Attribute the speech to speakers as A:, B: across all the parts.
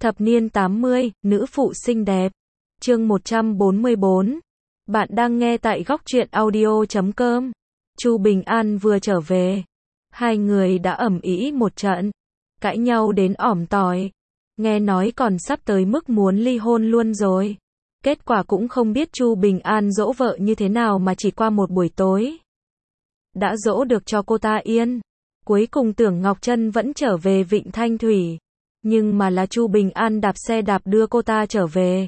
A: Thập niên 80, nữ phụ xinh đẹp. Chương 144. Bạn đang nghe tại góc truyện audio.com. Chu Bình An vừa trở về, hai người đã ầm ĩ một trận, cãi nhau đến ỏm tỏi. Nghe nói còn sắp tới mức muốn ly hôn luôn rồi. Kết quả cũng không biết Chu Bình An dỗ vợ như thế nào mà chỉ qua một buổi tối đã dỗ được cho cô ta yên. Cuối cùng Tưởng Ngọc Trân vẫn trở về Vịnh Thanh Thủy, nhưng mà là Chu Bình An đạp xe đạp đưa cô ta trở về,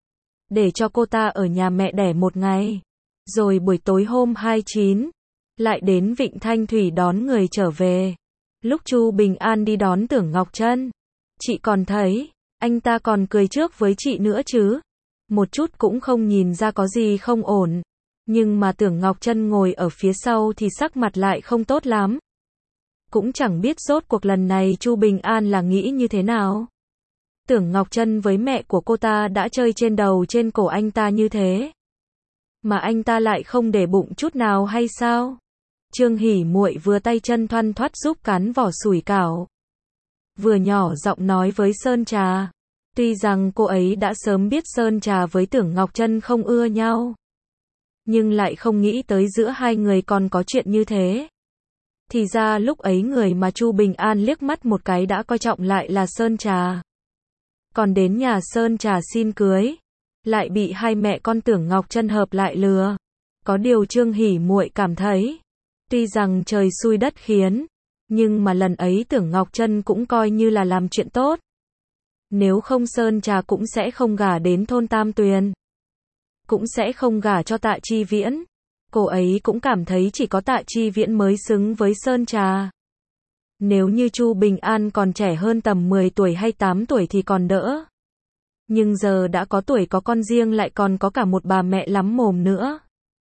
A: để cho cô ta ở nhà mẹ đẻ một ngày. Rồi buổi tối hôm 29, lại đến Vịnh Thanh Thủy đón người trở về. Lúc Chu Bình An đi đón Tưởng Ngọc Trân, chị còn thấy, anh ta còn cười trước với chị nữa chứ. Một chút cũng không nhìn ra có gì không ổn. Nhưng mà Tưởng Ngọc Trân ngồi ở phía sau thì sắc mặt lại không tốt lắm. Cũng chẳng biết rốt cuộc lần này Chu Bình An là nghĩ như thế nào. Tưởng Ngọc Trân với mẹ của cô ta đã chơi trên đầu trên cổ anh ta như thế, mà anh ta lại không để bụng chút nào hay sao? Trương Hỉ Muội vừa tay chân thoăn thoắt giúp cán vỏ sủi cảo, vừa nhỏ giọng nói với Sơn Trà. Tuy rằng cô ấy đã sớm biết Sơn Trà với Tưởng Ngọc Trân không ưa nhau, nhưng lại không nghĩ tới giữa hai người còn có chuyện như thế. Thì ra lúc ấy người mà Chu Bình An liếc mắt một cái đã coi trọng lại là Sơn Trà. Còn đến nhà Sơn Trà xin cưới, lại bị hai mẹ con Tưởng Ngọc Trân hợp lại lừa. Có điều Trương Hỉ Muội cảm thấy, tuy rằng trời xui đất khiến, nhưng mà lần ấy Tưởng Ngọc Trân cũng coi như là làm chuyện tốt. Nếu không Sơn Trà cũng sẽ không gả đến thôn Tam Tuyền, cũng sẽ không gả cho Tạ Chi Viễn. Cô ấy cũng cảm thấy chỉ có Tạ Chi Viễn mới xứng với Sơn Trà. Nếu như Chu Bình An còn trẻ hơn tầm 10 tuổi hay 8 tuổi thì còn đỡ. Nhưng giờ đã có tuổi có con riêng lại còn có cả một bà mẹ lắm mồm nữa.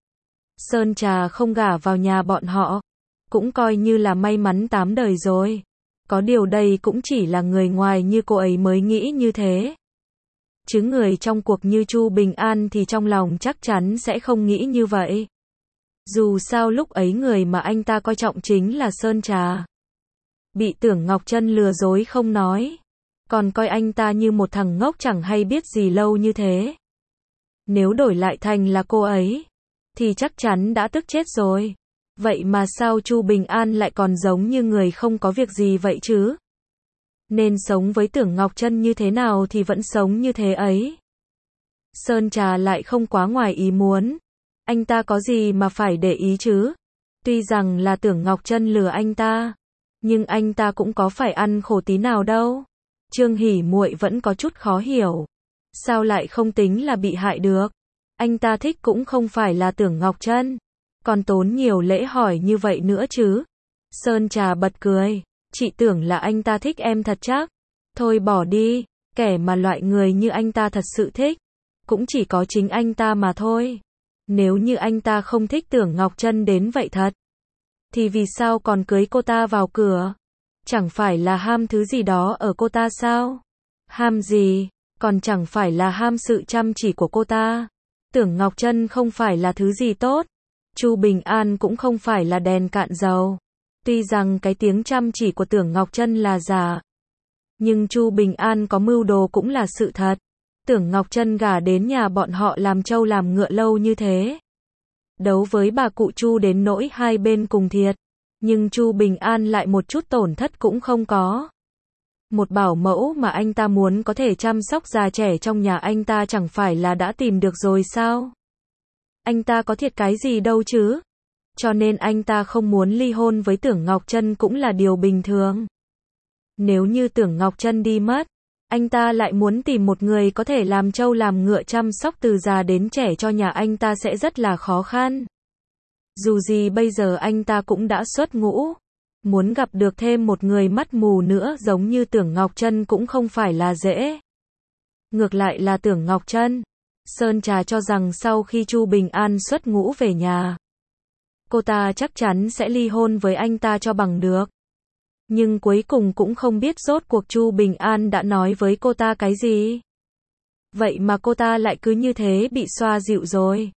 A: Sơn Trà không gả vào nhà bọn họ, cũng coi như là may mắn 8 đời rồi. Có điều đây cũng chỉ là người ngoài như cô ấy mới nghĩ như thế. Chứ người trong cuộc như Chu Bình An thì trong lòng chắc chắn sẽ không nghĩ như vậy. Dù sao lúc ấy người mà anh ta coi trọng chính là Sơn Trà. Bị Tưởng Ngọc Trân lừa dối không nói, còn coi anh ta như một thằng ngốc chẳng hay biết gì lâu như thế. Nếu đổi lại thành là cô ấy, thì chắc chắn đã tức chết rồi. Vậy mà sao Chu Bình An lại còn giống như người không có việc gì vậy chứ? Nên sống với Tưởng Ngọc Trân như thế nào thì vẫn sống như thế ấy. Sơn Trà lại không quá ngoài ý muốn. Anh ta có gì mà phải để ý chứ? Tuy rằng là Tưởng Ngọc Trân lừa anh ta, nhưng anh ta cũng có phải ăn khổ tí nào đâu. Trương Hỉ Muội vẫn có chút khó hiểu. Sao lại không tính là bị hại được? Anh ta thích cũng không phải là Tưởng Ngọc Trân, còn tốn nhiều lễ hỏi như vậy nữa chứ. Sơn Trà bật cười. Chị tưởng là anh ta thích em thật chắc. Thôi bỏ đi, kẻ mà loại người như anh ta thật sự thích, cũng chỉ có chính anh ta mà thôi. Nếu như anh ta không thích Tưởng Ngọc Trân đến vậy thật, thì vì sao còn cưới cô ta vào cửa? Chẳng phải là ham thứ gì đó ở cô ta sao? Ham gì? Còn chẳng phải là ham sự chăm chỉ của cô ta. Tưởng Ngọc Trân không phải là thứ gì tốt. Chu Bình An cũng không phải là đèn cạn dầu. Tuy rằng cái tiếng chăm chỉ của Tưởng Ngọc Trân là giả, nhưng Chu Bình An có mưu đồ cũng là sự thật. Tưởng Ngọc Trân gả đến nhà bọn họ làm trâu làm ngựa lâu như thế, đấu với bà cụ Chu đến nỗi hai bên cùng thiệt, nhưng Chu Bình An lại một chút tổn thất cũng không có. Một bảo mẫu mà anh ta muốn có thể chăm sóc già trẻ trong nhà anh ta chẳng phải là đã tìm được rồi sao? Anh ta có thiệt cái gì đâu chứ? Cho nên anh ta không muốn ly hôn với Tưởng Ngọc Trân cũng là điều bình thường. Nếu như Tưởng Ngọc Trân đi mất, anh ta lại muốn tìm một người có thể làm trâu làm ngựa chăm sóc từ già đến trẻ cho nhà anh ta sẽ rất là khó khăn. Dù gì bây giờ anh ta cũng đã xuất ngũ, muốn gặp được thêm một người mắt mù nữa giống như Tưởng Ngọc Trân cũng không phải là dễ. Ngược lại là Tưởng Ngọc Trân, Sơn Trà cho rằng sau khi Chu Bình An xuất ngũ về nhà, cô ta chắc chắn sẽ ly hôn với anh ta cho bằng được. Nhưng cuối cùng cũng không biết rốt cuộc Chu Bình An đã nói với cô ta cái gì. Vậy mà cô ta lại cứ như thế bị xoa dịu rồi.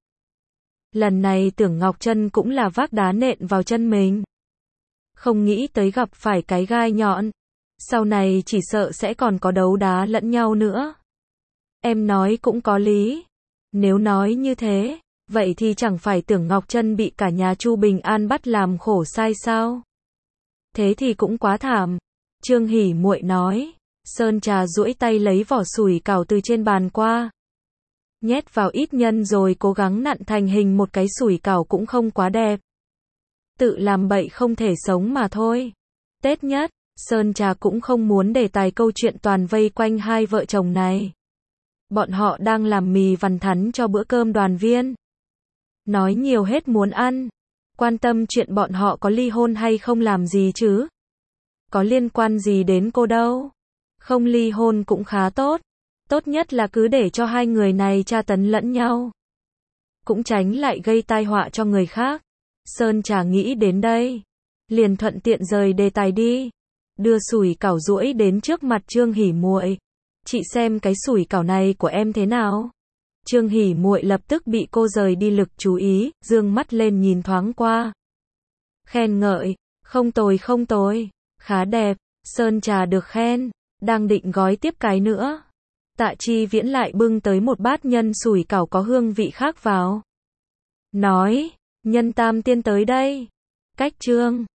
A: Lần này Tưởng Ngọc Trân cũng là vác đá nện vào chân mình. Không nghĩ tới gặp phải cái gai nhọn. Sau này chỉ sợ sẽ còn có đấu đá lẫn nhau nữa. Em nói cũng có lý. Nếu nói như thế, vậy thì chẳng phải Tưởng Ngọc Trân bị cả nhà Chu Bình An bắt làm khổ sai sao? Thế thì cũng quá thảm. Trương Hỉ Muội nói. Sơn Trà duỗi tay lấy vỏ sủi cảo từ trên bàn qua. Nhét vào ít nhân rồi cố gắng nặn thành hình một cái sủi cảo cũng không quá đẹp. Tự làm bậy không thể sống mà thôi. Tết nhất, Sơn Trà cũng không muốn đề tài câu chuyện toàn vây quanh hai vợ chồng này. Bọn họ đang làm mì vằn thắn cho bữa cơm đoàn viên. Nói nhiều hết muốn ăn. Quan tâm chuyện bọn họ có ly hôn hay không làm gì chứ? Có liên quan gì đến cô đâu? Không ly hôn cũng khá tốt. Tốt nhất là cứ để cho hai người này tra tấn lẫn nhau. Cũng tránh lại gây tai họa cho người khác. Sơn Trà nghĩ đến đây. Liền thuận tiện rời đề tài đi. Đưa sủi cảo duỗi đến trước mặt Trương Hỉ Muội. Chị xem cái sủi cảo này của em thế nào? Trương Hỉ Muội lập tức bị cô rời đi lực chú ý, dương mắt lên nhìn thoáng qua. Khen ngợi, không tồi không tồi, khá đẹp. Sơn Trà được khen, đang định gói tiếp cái nữa. Tạ Chi Viễn lại bưng tới một bát nhân sủi cảo có hương vị khác vào. Nói, nhân tam tiên tới đây. Cách Trương